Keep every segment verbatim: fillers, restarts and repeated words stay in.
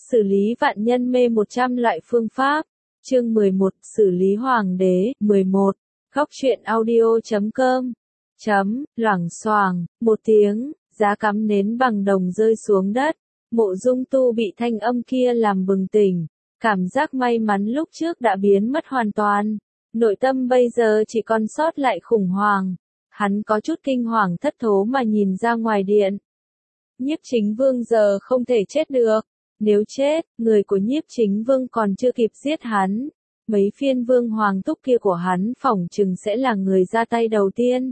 Xử lý vạn nhân mê một trăm loại phương pháp. Chương mười một, xử lý hoàng đế. mười một. Góc truyện audio chấm com. Chấm, loảng xoảng, một tiếng, giá cắm nến bằng đồng rơi xuống đất. Mộ Dung Tu bị thanh âm kia làm bừng tỉnh. Cảm giác may mắn lúc trước đã biến mất hoàn toàn. Nội tâm bây giờ chỉ còn sót lại khủng hoảng. Hắn có chút kinh hoàng thất thố mà nhìn ra ngoài điện. Nhiếp Chính Vương giờ không thể chết được. Nếu chết, người của Nhiếp Chính Vương còn chưa kịp giết hắn. Mấy phiên vương hoàng thúc kia của hắn phỏng chừng sẽ là người ra tay đầu tiên.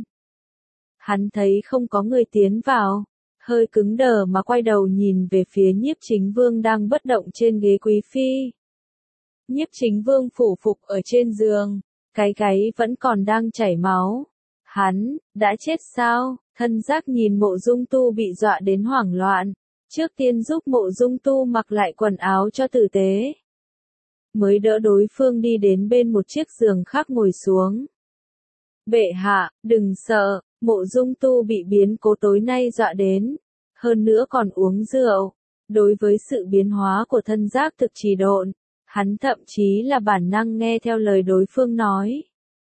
Hắn thấy không có người tiến vào. Hơi cứng đờ mà quay đầu nhìn về phía Nhiếp Chính Vương đang bất động trên ghế quý phi. Nhiếp Chính Vương phủ phục ở trên giường. Cái gáy vẫn còn đang chảy máu. Hắn, đã chết sao? Thân giác nhìn Mộ Dung Tu bị dọa đến hoảng loạn. Trước tiên giúp Mộ Dung Tu mặc lại quần áo cho tử tế. Mới đỡ đối phương đi đến bên một chiếc giường khác ngồi xuống. Bệ hạ, đừng sợ, Mộ Dung Tu bị biến cố tối nay dọa đến. Hơn nữa còn uống rượu. Đối với sự biến hóa của thân giác thực trì độn, hắn thậm chí là bản năng nghe theo lời đối phương nói.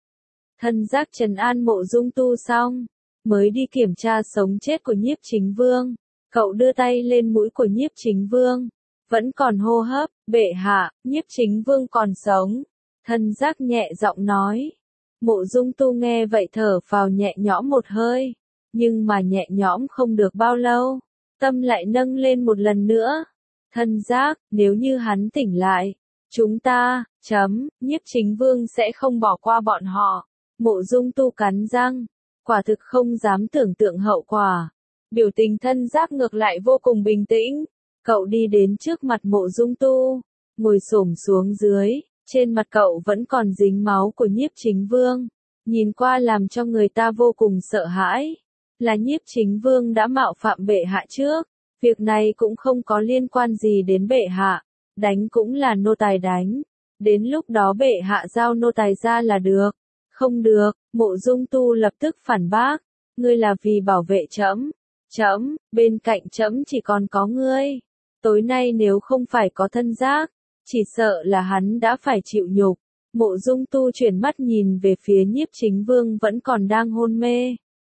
Thân giác trấn an Mộ Dung Tu xong, mới đi kiểm tra sống chết của Nhiếp Chính Vương. Cậu đưa tay lên mũi của Nhiếp Chính Vương. Vẫn còn hô hấp, bệ hạ, Nhiếp Chính Vương còn sống. Thân giác nhẹ giọng nói. Mộ Dung Tu nghe vậy thở phào nhẹ nhõm một hơi. Nhưng mà nhẹ nhõm không được bao lâu. Tâm lại nâng lên một lần nữa. Thân giác, nếu như hắn tỉnh lại. Chúng ta, chấm, Nhiếp Chính Vương sẽ không bỏ qua bọn họ. Mộ Dung Tu cắn răng. Quả thực không dám tưởng tượng hậu quả. Biểu tình thân giác ngược lại vô cùng bình tĩnh. Cậu đi đến trước mặt Mộ Dung Tu, ngồi xổm xuống dưới, trên mặt cậu vẫn còn dính máu của Nhiếp Chính Vương. Nhìn qua làm cho người ta vô cùng sợ hãi. Là Nhiếp Chính Vương đã mạo phạm bệ hạ trước. Việc này cũng không có liên quan gì đến bệ hạ. Đánh cũng là nô tài đánh. Đến lúc đó bệ hạ giao nô tài ra là được. Không được, Mộ Dung Tu lập tức phản bác. Ngươi là vì bảo vệ trẫm. Trẫm, bên cạnh trẫm chỉ còn có ngươi. Tối nay nếu không phải có thân giác, chỉ sợ là hắn đã phải chịu nhục. Mộ Dung Tu chuyển mắt nhìn về phía Nhiếp Chính Vương vẫn còn đang hôn mê.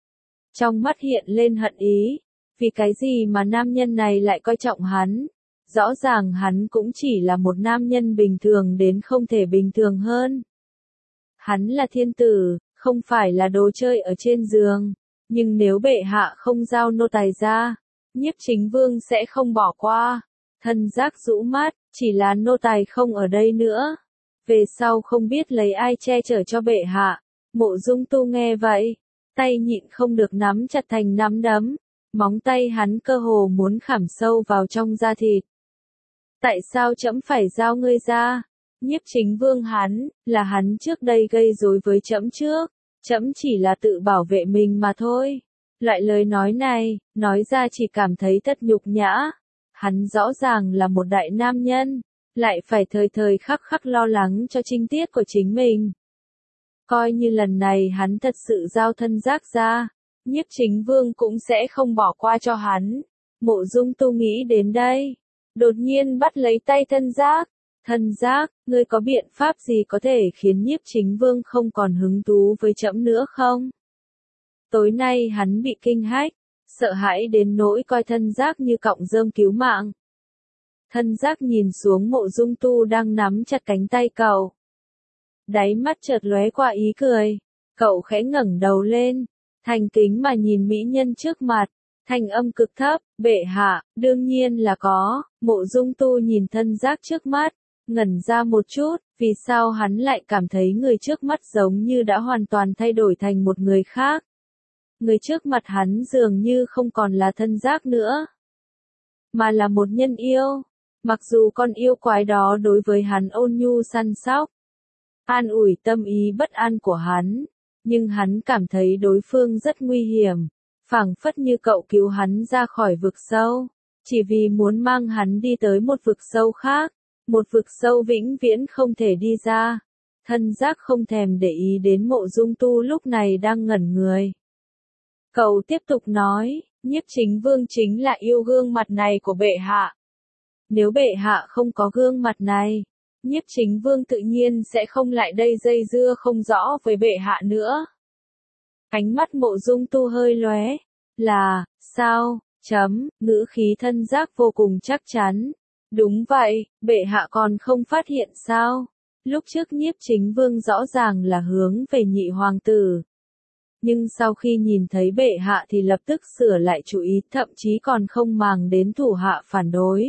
Trong mắt hiện lên hận ý. Vì cái gì mà nam nhân này lại coi trọng hắn? Rõ ràng hắn cũng chỉ là một nam nhân bình thường đến không thể bình thường hơn. Hắn là thiên tử, không phải là đồ chơi ở trên giường. Nhưng nếu bệ hạ không giao nô tài ra, Nhiếp Chính Vương sẽ không bỏ qua. Thân giác rũ mắt, chỉ là nô tài không ở đây nữa. Về sau không biết lấy ai che chở cho bệ hạ. Mộ Dung Tu nghe vậy, tay nhịn không được nắm chặt thành nắm đấm. Móng tay hắn cơ hồ muốn khảm sâu vào trong da thịt. Tại sao trẫm phải giao ngươi ra? Nhiếp Chính Vương hắn, là hắn trước đây gây rối với trẫm trước. Trẫm chỉ là tự bảo vệ mình mà thôi. Loại lời nói này, nói ra chỉ cảm thấy thật nhục nhã. Hắn rõ ràng là một đại nam nhân, lại phải thời thời khắc khắc lo lắng cho trinh tiết của chính mình. Coi như lần này hắn thật sự giao thân giác ra, Nhiếp Chính Vương cũng sẽ không bỏ qua cho hắn. Mộ Dung Tu nghĩ đến đây, đột nhiên bắt lấy tay thân giác. Thân giác, ngươi có biện pháp gì có thể khiến Nhiếp Chính Vương không còn hứng thú với trẫm nữa không? Tối nay hắn bị kinh hách, sợ hãi đến nỗi coi thân giác như cọng rơm cứu mạng. Thân giác nhìn xuống Mộ Dung Tu đang nắm chặt cánh tay cậu. Đáy mắt chợt lóe qua ý cười. Cậu khẽ ngẩng đầu lên, thành kính mà nhìn mỹ nhân trước mặt. Thanh âm cực thấp, bệ hạ, đương nhiên là có. Mộ Dung Tu nhìn thân giác trước mắt, ngẩn ra một chút, vì sao hắn lại cảm thấy người trước mắt giống như đã hoàn toàn thay đổi thành một người khác. Người trước mặt hắn dường như không còn là thân giác nữa, mà là một nhân yêu. Mặc dù con yêu quái đó đối với hắn ôn nhu săn sóc, an ủi tâm ý bất an của hắn, nhưng hắn cảm thấy đối phương rất nguy hiểm, phảng phất như cậu cứu hắn ra khỏi vực sâu, chỉ vì muốn mang hắn đi tới một vực sâu khác, một vực sâu vĩnh viễn không thể đi ra. Thân giác không thèm để ý đến Mộ Dung Tu lúc này đang ngẩn người. Cậu tiếp tục nói, Nhiếp Chính Vương chính là yêu gương mặt này của bệ hạ. Nếu bệ hạ không có gương mặt này, Nhiếp Chính Vương tự nhiên sẽ không lại đây dây dưa không rõ với bệ hạ nữa. Ánh mắt Mộ Dung Tu hơi lóe, là, sao, chấm, ngữ khí Thân Giác vô cùng chắc chắn. Đúng vậy, bệ hạ còn không phát hiện sao? Lúc trước Nhiếp Chính Vương rõ ràng là hướng về nhị hoàng tử. Nhưng sau khi nhìn thấy bệ hạ thì lập tức sửa lại chủ ý, thậm chí còn không màng đến thủ hạ phản đối.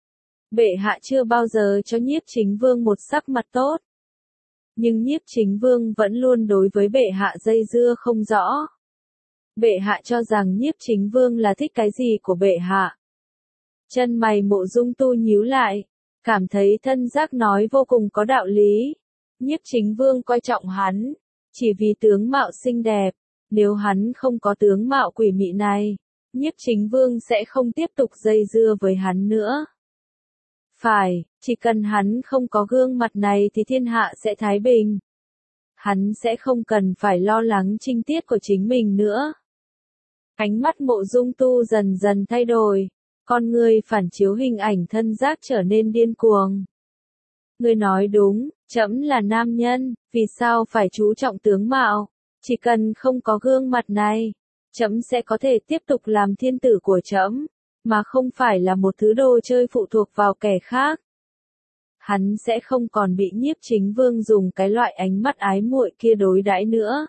Bệ hạ chưa bao giờ cho Nhiếp Chính Vương một sắc mặt tốt. Nhưng Nhiếp Chính Vương vẫn luôn đối với bệ hạ dây dưa không rõ. Bệ hạ cho rằng Nhiếp Chính Vương là thích cái gì của bệ hạ. Chân mày Mộ Dung Tu nhíu lại, cảm thấy Thân Giác nói vô cùng có đạo lý. Nhiếp Chính Vương coi trọng hắn, chỉ vì tướng mạo xinh đẹp. Nếu hắn không có tướng mạo quỷ mị này, Nhiếp Chính Vương sẽ không tiếp tục dây dưa với hắn nữa. Phải, chỉ cần hắn không có gương mặt này thì thiên hạ sẽ thái bình. Hắn sẽ không cần phải lo lắng trinh tiết của chính mình nữa. Ánh mắt Mộ Dung Tu dần dần thay đổi, con người phản chiếu hình ảnh Thân Giác trở nên điên cuồng. Ngươi nói đúng, trẫm là nam nhân, vì sao phải chú trọng tướng mạo? Chỉ cần không có gương mặt này, trẫm sẽ có thể tiếp tục làm thiên tử của trẫm, mà không phải là một thứ đồ chơi phụ thuộc vào kẻ khác. Hắn sẽ không còn bị Nhiếp Chính Vương dùng cái loại ánh mắt ái muội kia đối đãi nữa.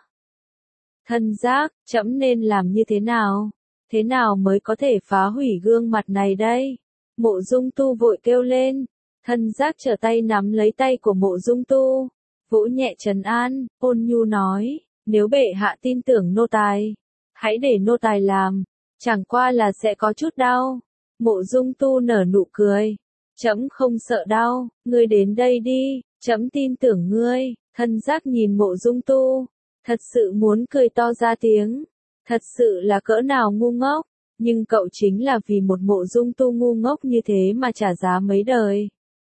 Thân Giác, trẫm nên làm như thế nào? Thế nào mới có thể phá hủy gương mặt này đây? Mộ Dung Tu vội kêu lên. Thân Giác trở tay nắm lấy tay của Mộ Dung Tu, vỗ nhẹ trấn an, ôn nhu nói, nếu bệ hạ tin tưởng nô tài, hãy để nô tài làm, chẳng qua là sẽ có chút đau. Mộ Dung Tu nở nụ cười, trẫm không sợ đau, ngươi đến đây đi, trẫm tin tưởng ngươi. Thân Giác nhìn Mộ Dung Tu, thật sự muốn cười to ra tiếng, thật sự là cỡ nào ngu ngốc, nhưng cậu chính là vì một Mộ Dung Tu ngu ngốc như thế mà trả giá mấy đời.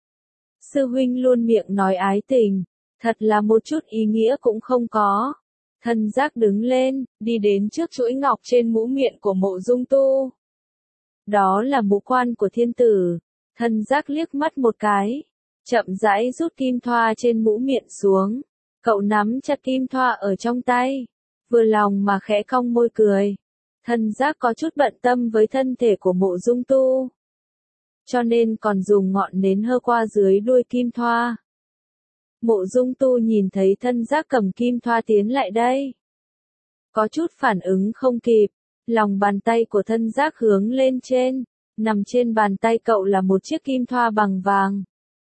Sư huynh luôn miệng nói ái tình, thật là một chút ý nghĩa cũng không có. Thân Giác đứng lên, đi đến trước chuỗi ngọc trên mũ miệng của Mộ Dung Tu. Đó là mũ quan của thiên tử. Thân Giác liếc mắt một cái, chậm rãi rút kim thoa trên mũ miệng xuống. Cậu nắm chặt kim thoa ở trong tay, vừa lòng mà khẽ cong môi cười. Thân Giác có chút bận tâm với thân thể của Mộ Dung Tu, cho nên còn dùng ngọn nến hơ qua dưới đuôi kim thoa. Mộ Dung Tu nhìn thấy Thân Giác cầm kim thoa tiến lại đây, có chút phản ứng không kịp, lòng bàn tay của Thân Giác hướng lên trên, nằm trên bàn tay cậu là một chiếc kim thoa bằng vàng.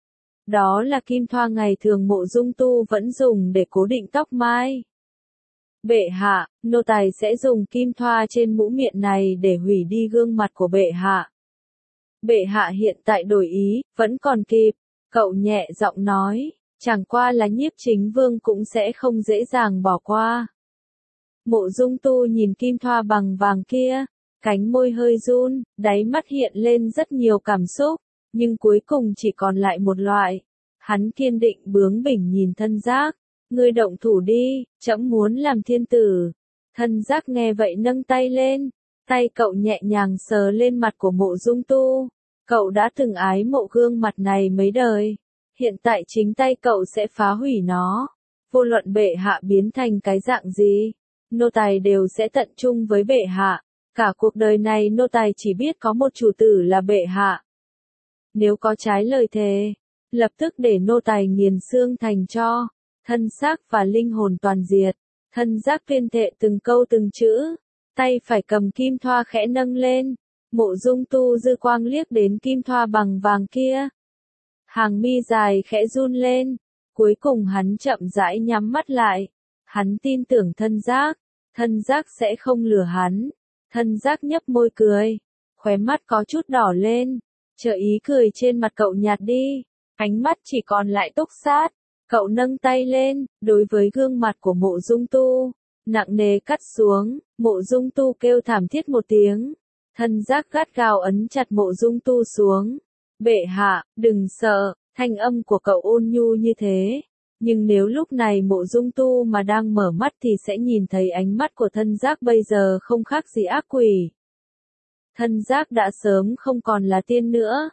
Đó là kim thoa ngày thường Mộ Dung Tu vẫn dùng để cố định tóc mai. Bệ hạ, nô tài sẽ dùng kim thoa trên mũ miệng này để hủy đi gương mặt của bệ hạ. Bệ hạ hiện tại đổi ý, vẫn còn kịp, cậu nhẹ giọng nói, chẳng qua là Nhiếp Chính Vương cũng sẽ không dễ dàng bỏ qua. Mộ Dung Tu nhìn kim thoa bằng vàng kia, cánh môi hơi run, đáy mắt hiện lên rất nhiều cảm xúc, nhưng cuối cùng chỉ còn lại một loại. Hắn kiên định bướng bỉnh nhìn Thân Giác, ngươi động thủ đi, trẫm muốn làm thiên tử. Thân Giác nghe vậy nâng tay lên, tay cậu nhẹ nhàng sờ lên mặt của Mộ Dung Tu. Cậu đã từng ái mộ gương mặt này mấy đời, hiện tại chính tay cậu sẽ phá hủy nó. Vô luận bệ hạ biến thành cái dạng gì, nô tài đều sẽ tận trung với bệ hạ. Cả cuộc đời này nô tài chỉ biết có một chủ tử là bệ hạ. Nếu có trái lời thề, lập tức để nô tài nghiền xương thành tro, thân xác và linh hồn toàn diệt. Thân Giác tuyên thệ từng câu từng chữ, tay phải cầm kim thoa khẽ nâng lên. Mộ Dung Tu dư quang liếc đến kim thoa bằng vàng kia, hàng mi dài khẽ run lên, cuối cùng hắn chậm rãi nhắm mắt lại. Hắn tin tưởng Thân Giác, Thân Giác sẽ không lừa hắn. Thân Giác nhấp môi cười, khóe mắt có chút đỏ lên, chờ ý cười trên mặt cậu nhạt đi, ánh mắt chỉ còn lại túc sát. Cậu nâng tay lên, đối với gương mặt của Mộ Dung Tu, nặng nề cắt xuống. Mộ Dung Tu kêu thảm thiết một tiếng. Thân Giác gắt gao ấn chặt Mộ Dung Tu xuống. Bệ hạ, đừng sợ, thanh âm của cậu ôn nhu như thế. Nhưng nếu lúc này Mộ Dung Tu mà đang mở mắt thì sẽ nhìn thấy ánh mắt của Thân Giác bây giờ không khác gì ác quỷ. Thân Giác đã sớm không còn là tiên nữa.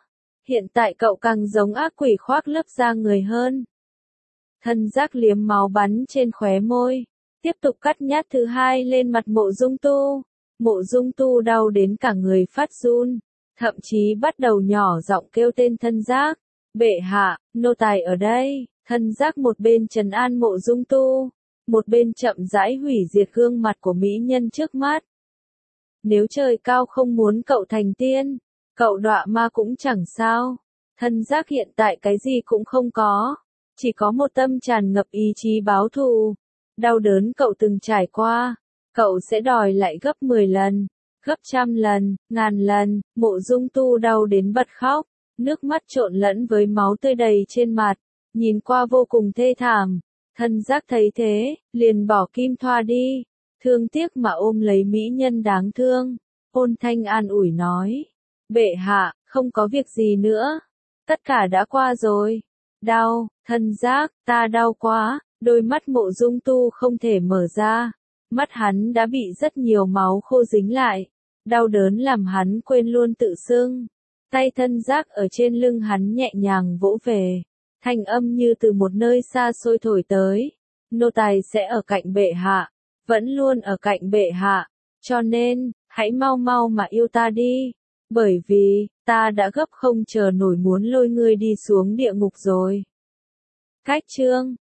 Hiện tại cậu càng giống ác quỷ khoác lớp da người hơn. Thân giác liếm máu bắn trên khóe môi. Tiếp tục cắt nhát thứ hai lên mặt Mộ Dung Tu. Mộ Dung Tu đau đến cả người phát run. Thậm chí bắt đầu nhỏ giọng kêu tên thân giác. Bệ hạ, nô tài ở đây. Thân giác một bên trấn an Mộ Dung Tu. Một bên chậm rãi hủy diệt gương mặt của mỹ nhân trước mắt. Nếu trời cao không muốn cậu thành tiên, cậu đọa ma cũng chẳng sao. Thân giác hiện tại cái gì cũng không có. Chỉ có một tâm tràn ngập ý chí báo thù. Đau đớn cậu từng trải qua, cậu sẽ đòi lại gấp mười lần, gấp trăm lần, ngàn lần. Mộ Dung Tu đau đến bật khóc, nước mắt trộn lẫn với máu tươi đầy trên mặt, nhìn qua vô cùng thê thảm. Thân giác thấy thế, liền bỏ kim thoa đi, thương tiếc mà ôm lấy mỹ nhân đáng thương, ôn thanh an ủi nói. Bệ hạ, không có việc gì nữa, tất cả đã qua rồi. Đau, thân giác, ta đau quá. Đôi mắt Mộ Dung Tu không thể mở ra, mắt hắn đã bị rất nhiều máu khô dính lại, đau đớn làm hắn quên luôn tự xưng. Tay thân giác ở trên lưng hắn nhẹ nhàng vỗ về, thanh âm như từ một nơi xa xôi thổi tới. Nô tài sẽ ở cạnh bệ hạ, vẫn luôn ở cạnh bệ hạ, cho nên, hãy mau mau mà yêu ta đi, bởi vì, ta đã gấp không chờ nổi muốn lôi ngươi đi xuống địa ngục rồi. Cách chương